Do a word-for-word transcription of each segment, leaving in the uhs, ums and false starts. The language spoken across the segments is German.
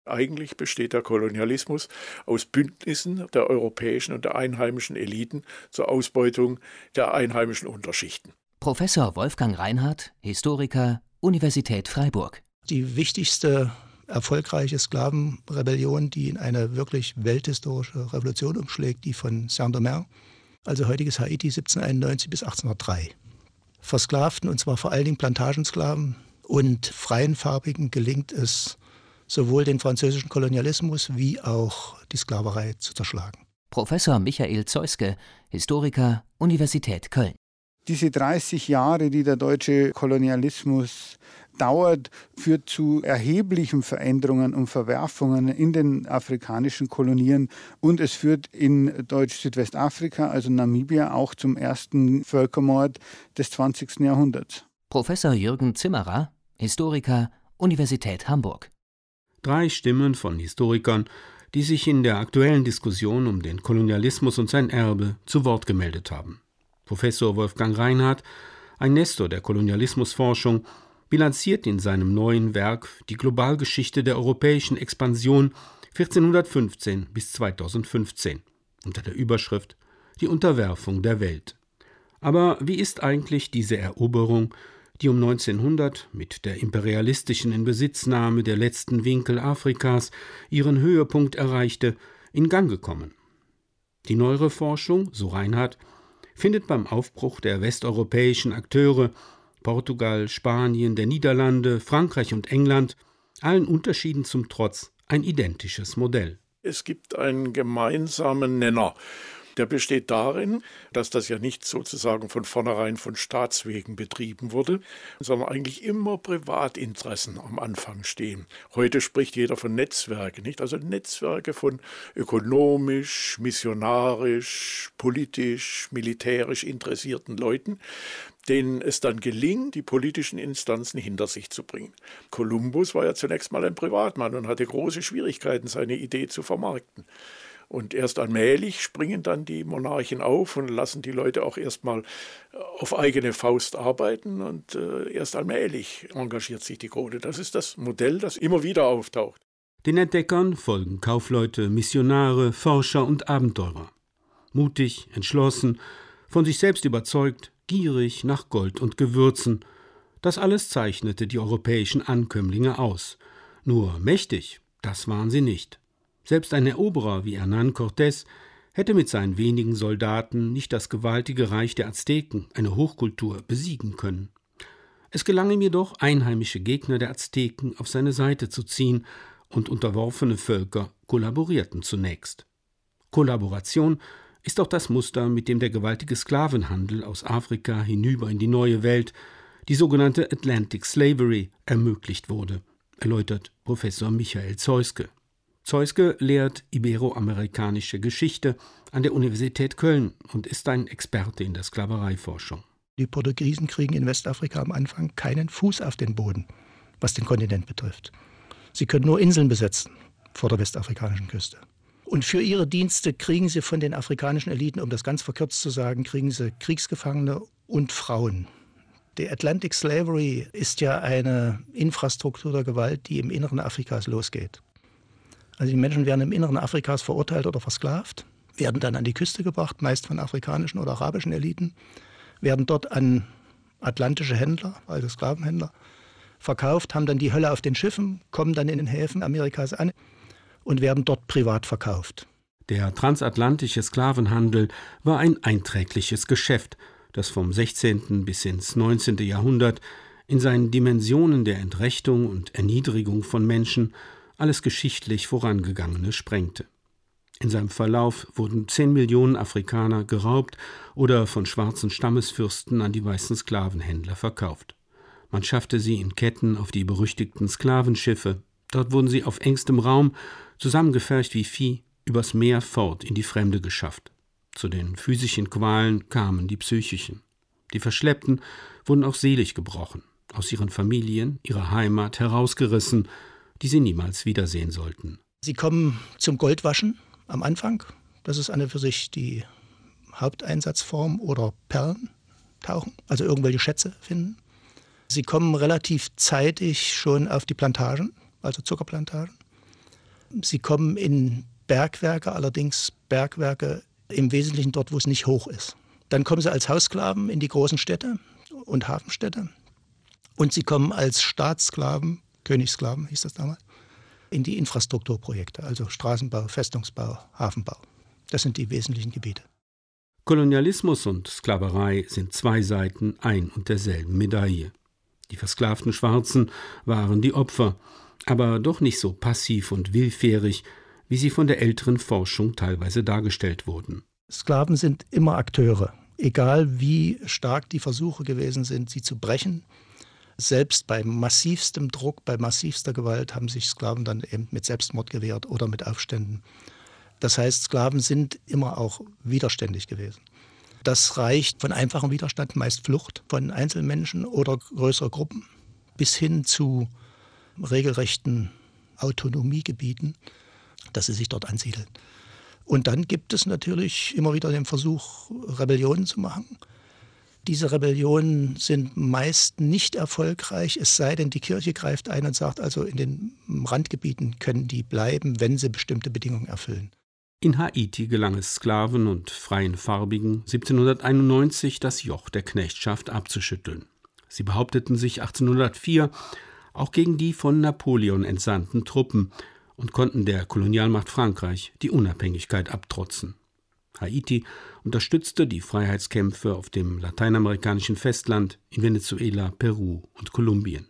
Eigentlich besteht der Kolonialismus aus Bündnissen der europäischen und der einheimischen Eliten zur Ausbeutung der einheimischen Unterschichten. Professor Wolfgang Reinhardt, Historiker, Universität Freiburg. Die wichtigste erfolgreiche Sklavenrebellion, die in eine wirklich welthistorische Revolution umschlägt, die von Saint-Domingue, also heutiges Haiti, siebzehnhunderteinundneunzig bis achtzehnhundertdrei. Versklavten, und zwar vor allen Dingen Plantagensklaven und freien Farbigen, gelingt es, sowohl den französischen Kolonialismus wie auch die Sklaverei zu zerschlagen. Professor Michael Zeuske, Historiker, Universität Köln. Diese dreißig Jahre, die der deutsche Kolonialismus dauert, führt zu erheblichen Veränderungen und Verwerfungen in den afrikanischen Kolonien. Und es führt in Deutsch-Südwestafrika, also Namibia, auch zum ersten Völkermord des zwanzigsten Jahrhunderts. Professor Jürgen Zimmerer, Historiker, Universität Hamburg. Drei Stimmen von Historikern, die sich in der aktuellen Diskussion um den Kolonialismus und sein Erbe zu Wort gemeldet haben. Professor Wolfgang Reinhardt, ein Nestor der Kolonialismusforschung, bilanziert in seinem neuen Werk die Globalgeschichte der europäischen Expansion vierzehnhundertfünfzehn bis zweitausendfünfzehn unter der Überschrift Die Unterwerfung der Welt. Aber wie ist eigentlich diese Eroberung, die um neunzehnhundert mit der imperialistischen Inbesitznahme der letzten Winkel Afrikas ihren Höhepunkt erreichte, in Gang gekommen? Die neuere Forschung, so Reinhardt, findet beim Aufbruch der westeuropäischen Akteure Portugal, Spanien, der Niederlande, Frankreich und England, allen Unterschieden zum Trotz, ein identisches Modell. Es gibt einen gemeinsamen Nenner. Der besteht darin, dass das ja nicht sozusagen von vornherein von Staatswegen betrieben wurde, sondern eigentlich immer Privatinteressen am Anfang stehen. Heute spricht jeder von Netzwerken, nicht? Also Netzwerke von ökonomisch, missionarisch, politisch, militärisch interessierten Leuten, denen es dann gelingt, die politischen Instanzen hinter sich zu bringen. Kolumbus war ja zunächst mal ein Privatmann und hatte große Schwierigkeiten, seine Idee zu vermarkten. Und erst allmählich springen dann die Monarchen auf und lassen die Leute auch erstmal auf eigene Faust arbeiten. Und äh, erst allmählich engagiert sich die Krone. Das ist das Modell, das immer wieder auftaucht. Den Entdeckern folgen Kaufleute, Missionare, Forscher und Abenteurer. Mutig, entschlossen, von sich selbst überzeugt, gierig nach Gold und Gewürzen. Das alles zeichnete die europäischen Ankömmlinge aus. Nur mächtig, das waren sie nicht. Selbst ein Eroberer wie Hernán Cortés hätte mit seinen wenigen Soldaten nicht das gewaltige Reich der Azteken, eine Hochkultur, besiegen können. Es gelang ihm jedoch, einheimische Gegner der Azteken auf seine Seite zu ziehen, und unterworfene Völker kollaborierten zunächst. Kollaboration ist auch das Muster, mit dem der gewaltige Sklavenhandel aus Afrika hinüber in die neue Welt, die sogenannte Atlantic Slavery, ermöglicht wurde, erläutert Professor Michael Zeuske. Zeuske lehrt iberoamerikanische Geschichte an der Universität Köln und ist ein Experte in der Sklavereiforschung. Die Portugiesen kriegen in Westafrika am Anfang keinen Fuß auf den Boden, was den Kontinent betrifft. Sie können nur Inseln besetzen vor der westafrikanischen Küste. Und für ihre Dienste kriegen sie von den afrikanischen Eliten, um das ganz verkürzt zu sagen, kriegen sie Kriegsgefangene und Frauen. Die Atlantic Slavery ist ja eine Infrastruktur der Gewalt, die im Inneren Afrikas losgeht. Also die Menschen werden im Inneren Afrikas verurteilt oder versklavt, werden dann an die Küste gebracht, meist von afrikanischen oder arabischen Eliten, werden dort an atlantische Händler, also Sklavenhändler, verkauft, haben dann die Hölle auf den Schiffen, kommen dann in den Häfen Amerikas an und werden dort privat verkauft. Der transatlantische Sklavenhandel war ein einträgliches Geschäft, das vom sechzehnten bis ins neunzehnten Jahrhundert in seinen Dimensionen der Entrechtung und Erniedrigung von Menschen alles geschichtlich Vorangegangene sprengte. In seinem Verlauf wurden zehn Millionen Afrikaner geraubt oder von schwarzen Stammesfürsten an die weißen Sklavenhändler verkauft. Man schaffte sie in Ketten auf die berüchtigten Sklavenschiffe. Dort wurden sie auf engstem Raum, zusammengefercht wie Vieh, übers Meer fort in die Fremde geschafft. Zu den physischen Qualen kamen die psychischen. Die Verschleppten wurden auch seelisch gebrochen, aus ihren Familien, ihrer Heimat herausgerissen, die sie niemals wiedersehen sollten. Sie kommen zum Goldwaschen am Anfang. Das ist eine für sich die Haupteinsatzform, oder Perlen tauchen, also irgendwelche Schätze finden. Sie kommen relativ zeitig schon auf die Plantagen, also Zuckerplantagen. Sie kommen in Bergwerke, allerdings Bergwerke im Wesentlichen dort, wo es nicht hoch ist. Dann kommen sie als Haussklaven in die großen Städte und Hafenstädte. Und sie kommen als Staatssklaven, Königssklaven hieß das damals, in die Infrastrukturprojekte, also Straßenbau, Festungsbau, Hafenbau. Das sind die wesentlichen Gebiete. Kolonialismus und Sklaverei sind zwei Seiten ein und derselben Medaille. Die versklavten Schwarzen waren die Opfer, aber doch nicht so passiv und willfährig, wie sie von der älteren Forschung teilweise dargestellt wurden. Sklaven sind immer Akteure, egal wie stark die Versuche gewesen sind, sie zu brechen. Selbst bei massivstem Druck, bei massivster Gewalt haben sich Sklaven dann eben mit Selbstmord gewehrt oder mit Aufständen. Das heißt, Sklaven sind immer auch widerständig gewesen. Das reicht von einfachem Widerstand, meist Flucht von Einzelmenschen oder größeren Gruppen, bis hin zu regelrechten Autonomiegebieten, dass sie sich dort ansiedeln. Und dann gibt es natürlich immer wieder den Versuch, Rebellionen zu machen. Diese Rebellionen sind meist nicht erfolgreich, es sei denn, die Kirche greift ein und sagt, also in den Randgebieten können die bleiben, wenn sie bestimmte Bedingungen erfüllen. In Haiti gelang es Sklaven und freien Farbigen siebzehnhunderteinundneunzig, das Joch der Knechtschaft abzuschütteln. Sie behaupteten sich achtzehnhundertvier auch gegen die von Napoleon entsandten Truppen und konnten der Kolonialmacht Frankreich die Unabhängigkeit abtrotzen. Haiti unterstützte die Freiheitskämpfe auf dem lateinamerikanischen Festland, in Venezuela, Peru und Kolumbien.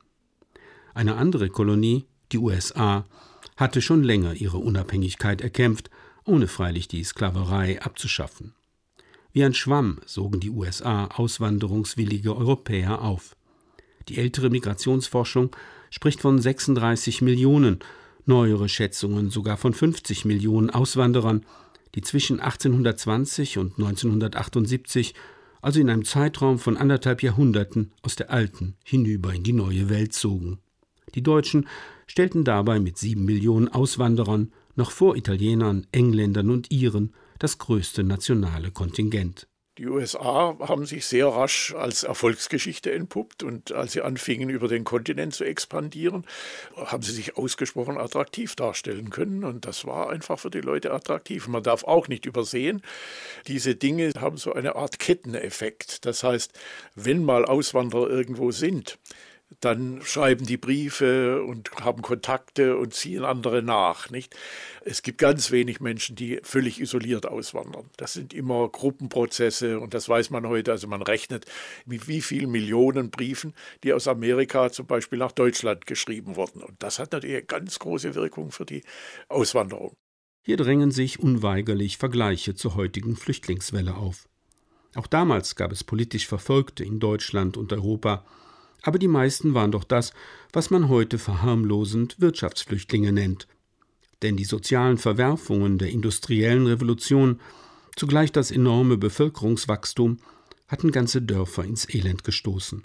Eine andere Kolonie, die U S A, hatte schon länger ihre Unabhängigkeit erkämpft, ohne freilich die Sklaverei abzuschaffen. Wie ein Schwamm sogen die U S A auswanderungswillige Europäer auf. Die ältere Migrationsforschung spricht von sechsunddreißig Millionen, neuere Schätzungen sogar von fünfzig Millionen Auswanderern, die zwischen achtzehnhundertzwanzig und neunzehnhundertachtundsiebzig, also in einem Zeitraum von anderthalb Jahrhunderten, aus der alten hinüber in die neue Welt zogen. Die Deutschen stellten dabei mit sieben Millionen Auswanderern noch vor Italienern, Engländern und Iren das größte nationale Kontingent. Die U S A haben sich sehr rasch als Erfolgsgeschichte entpuppt und als sie anfingen, über den Kontinent zu expandieren, haben sie sich ausgesprochen attraktiv darstellen können und das war einfach für die Leute attraktiv. Man darf auch nicht übersehen, diese Dinge haben so eine Art Ketteneffekt. Das heißt, wenn mal Auswanderer irgendwo sind, dann schreiben die Briefe und haben Kontakte und ziehen andere nach, nicht? Es gibt ganz wenig Menschen, die völlig isoliert auswandern. Das sind immer Gruppenprozesse und das weiß man heute. Also man rechnet, mit wie vielen Millionen Briefen, die aus Amerika zum Beispiel nach Deutschland geschrieben wurden. Und das hat natürlich eine ganz große Wirkung für die Auswanderung. Hier drängen sich unweigerlich Vergleiche zur heutigen Flüchtlingswelle auf. Auch damals gab es politisch Verfolgte in Deutschland und Europa. Aber die meisten waren doch das, was man heute verharmlosend Wirtschaftsflüchtlinge nennt. Denn die sozialen Verwerfungen der industriellen Revolution, zugleich das enorme Bevölkerungswachstum, hatten ganze Dörfer ins Elend gestoßen.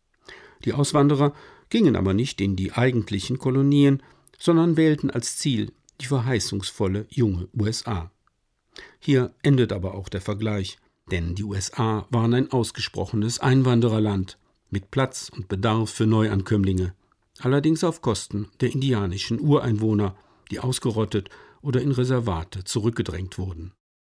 Die Auswanderer gingen aber nicht in die eigentlichen Kolonien, sondern wählten als Ziel die verheißungsvolle junge U S A. Hier endet aber auch der Vergleich, denn die U S A waren ein ausgesprochenes Einwandererland, mit Platz und Bedarf für Neuankömmlinge, allerdings auf Kosten der indianischen Ureinwohner, die ausgerottet oder in Reservate zurückgedrängt wurden.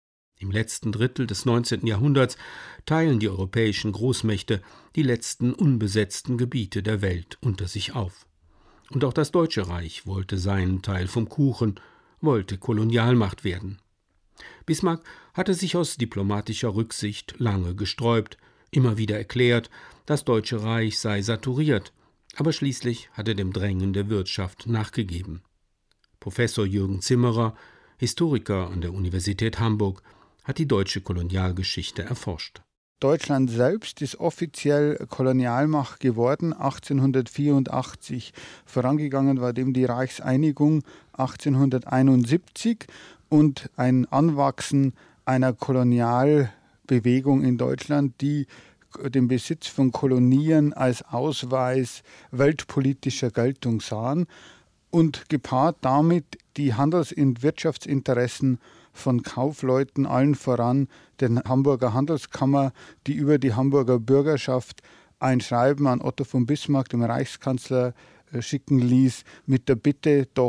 Im letzten Drittel des neunzehnten Jahrhunderts teilen die europäischen Großmächte die letzten unbesetzten Gebiete der Welt unter sich auf. Und auch das Deutsche Reich wollte seinen Teil vom Kuchen, wollte Kolonialmacht werden. Bismarck hatte sich aus diplomatischer Rücksicht lange gesträubt, immer wieder erklärt, das Deutsche Reich sei saturiert, aber schließlich hat er dem Drängen der Wirtschaft nachgegeben. Professor Jürgen Zimmerer, Historiker an der Universität Hamburg, hat die deutsche Kolonialgeschichte erforscht. Deutschland selbst ist offiziell Kolonialmacht geworden achtzehnhundertvierundachtzig. Vorangegangen war dem die Reichseinigung achtzehnhunderteinundsiebzig und ein Anwachsen einer Kolonialbewegung in Deutschland, die den Besitz von Kolonien als Ausweis weltpolitischer Geltung sahen und gepaart damit die Handels- und Wirtschaftsinteressen von Kaufleuten, allen voran der Hamburger Handelskammer, die über die Hamburger Bürgerschaft ein Schreiben an Otto von Bismarck, dem Reichskanzler, schicken ließ, mit der Bitte, doch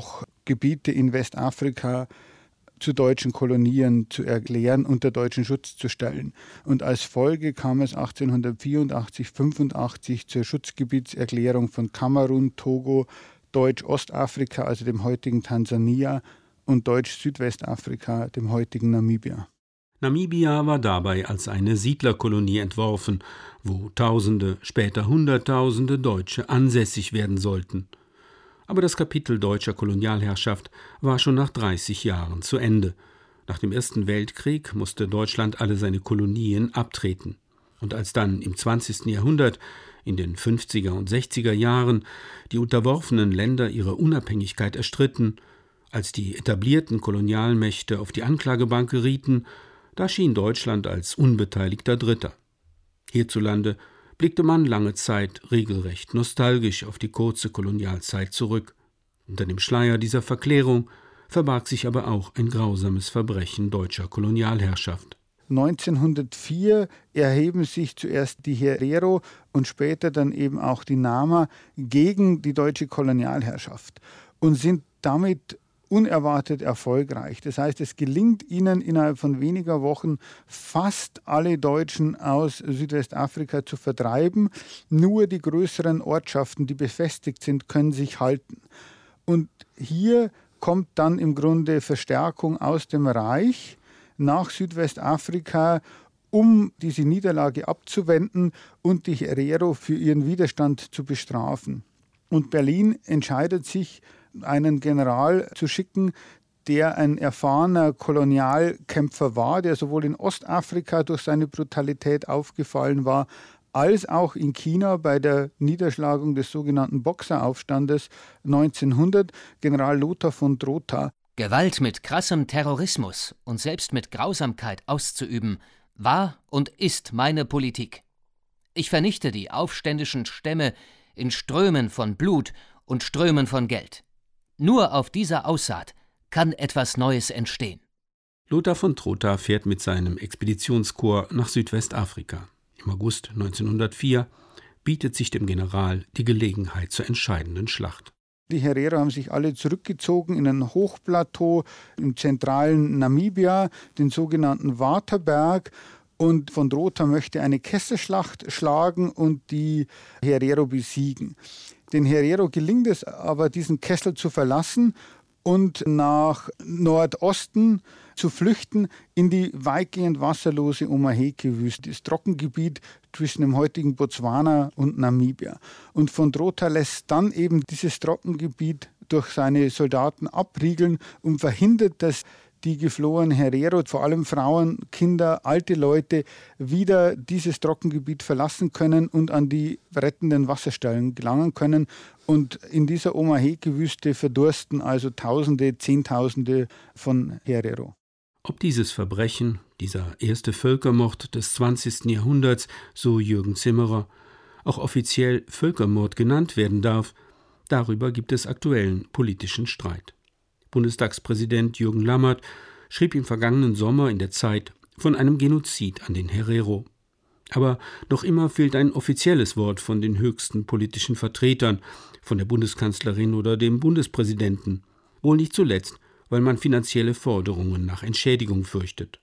Gebiete in Westafrika zu deutschen Kolonien zu erklären, unter deutschen Schutz zu stellen. Und als Folge kam es achtzehnhundertvierundachtzig, fünfundachtzig zur Schutzgebietserklärung von Kamerun, Togo, Deutsch-Ostafrika, also dem heutigen Tansania, und Deutsch-Südwestafrika, dem heutigen Namibia. Namibia war dabei als eine Siedlerkolonie entworfen, wo Tausende, später Hunderttausende Deutsche ansässig werden sollten. Aber das Kapitel deutscher Kolonialherrschaft war schon nach dreißig Jahren zu Ende. Nach dem Ersten Weltkrieg musste Deutschland alle seine Kolonien abtreten. Und als dann im zwanzigsten Jahrhundert, in den fünfziger und sechziger Jahren, die unterworfenen Länder ihre Unabhängigkeit erstritten, als die etablierten Kolonialmächte auf die Anklagebank gerieten, da schien Deutschland als unbeteiligter Dritter. Hierzulande blickte man lange Zeit regelrecht nostalgisch auf die kurze Kolonialzeit zurück. Unter dem Schleier dieser Verklärung verbarg sich aber auch ein grausames Verbrechen deutscher Kolonialherrschaft. neunzehnhundertvier erheben sich zuerst die Herero und später dann eben auch die Nama gegen die deutsche Kolonialherrschaft und sind damit unerwartet erfolgreich. Das heißt, es gelingt ihnen innerhalb von weniger Wochen fast alle Deutschen aus Südwestafrika zu vertreiben. Nur die größeren Ortschaften, die befestigt sind, können sich halten. Und hier kommt dann im Grunde Verstärkung aus dem Reich nach Südwestafrika, um diese Niederlage abzuwenden und die Herero für ihren Widerstand zu bestrafen. Und Berlin entscheidet sich, einen General zu schicken, der ein erfahrener Kolonialkämpfer war, der sowohl in Ostafrika durch seine Brutalität aufgefallen war, als auch in China bei der Niederschlagung des sogenannten Boxeraufstandes neunzehnhundert, General Lothar von Trotha. Gewalt mit krassem Terrorismus und selbst mit Grausamkeit auszuüben, war und ist meine Politik. Ich vernichte die aufständischen Stämme in Strömen von Blut und Strömen von Geld. Nur auf dieser Aussaat kann etwas Neues entstehen. Lothar von Trotha fährt mit seinem Expeditionskorps nach Südwestafrika. Im August neunzehnhundertvier bietet sich dem General die Gelegenheit zur entscheidenden Schlacht. Die Herero haben sich alle zurückgezogen in ein Hochplateau im zentralen Namibia, den sogenannten Waterberg. Und von Trotha möchte eine Kesselschlacht schlagen und die Herero besiegen. Den Herero gelingt es aber, diesen Kessel zu verlassen und nach Nordosten zu flüchten in die weitgehend wasserlose Omaheke-Wüste, das Trockengebiet zwischen dem heutigen Botswana und Namibia. Und von Trotha lässt dann eben dieses Trockengebiet durch seine Soldaten abriegeln und verhindert, dass die geflohenen Herero, vor allem Frauen, Kinder, alte Leute, wieder dieses Trockengebiet verlassen können und an die rettenden Wasserstellen gelangen können. Und in dieser Omaheke-Wüste verdursten also Tausende, Zehntausende von Herero. Ob dieses Verbrechen, dieser erste Völkermord des zwanzigsten Jahrhunderts, so Jürgen Zimmerer, auch offiziell Völkermord genannt werden darf, darüber gibt es aktuellen politischen Streit. Bundestagspräsident Jürgen Lammert schrieb im vergangenen Sommer in der Zeit von einem Genozid an den Herero. Aber noch immer fehlt ein offizielles Wort von den höchsten politischen Vertretern, von der Bundeskanzlerin oder dem Bundespräsidenten, wohl nicht zuletzt, weil man finanzielle Forderungen nach Entschädigung fürchtet.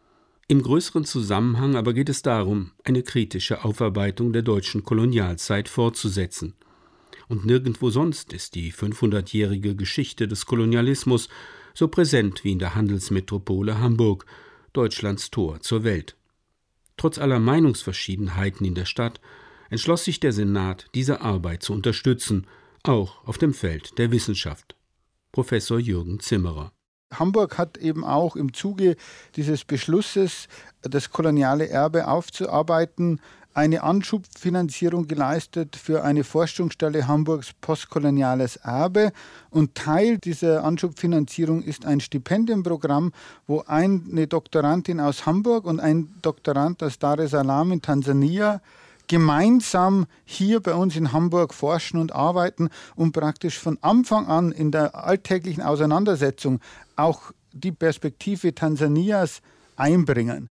Im größeren Zusammenhang aber geht es darum, eine kritische Aufarbeitung der deutschen Kolonialzeit fortzusetzen. Und nirgendwo sonst ist die fünfhundertjährige Geschichte des Kolonialismus so präsent wie in der Handelsmetropole Hamburg, Deutschlands Tor zur Welt. Trotz aller Meinungsverschiedenheiten in der Stadt entschloss sich der Senat, diese Arbeit zu unterstützen, auch auf dem Feld der Wissenschaft. Professor Jürgen Zimmerer. Hamburg hat eben auch im Zuge dieses Beschlusses, das koloniale Erbe aufzuarbeiten, eine Anschubfinanzierung geleistet für eine Forschungsstelle Hamburgs postkoloniales Erbe. Und Teil dieser Anschubfinanzierung ist ein Stipendienprogramm, wo eine Doktorandin aus Hamburg und ein Doktorand aus Dar es Salaam in Tansania gemeinsam hier bei uns in Hamburg forschen und arbeiten und praktisch von Anfang an in der alltäglichen Auseinandersetzung auch die Perspektive Tansanias einbringen.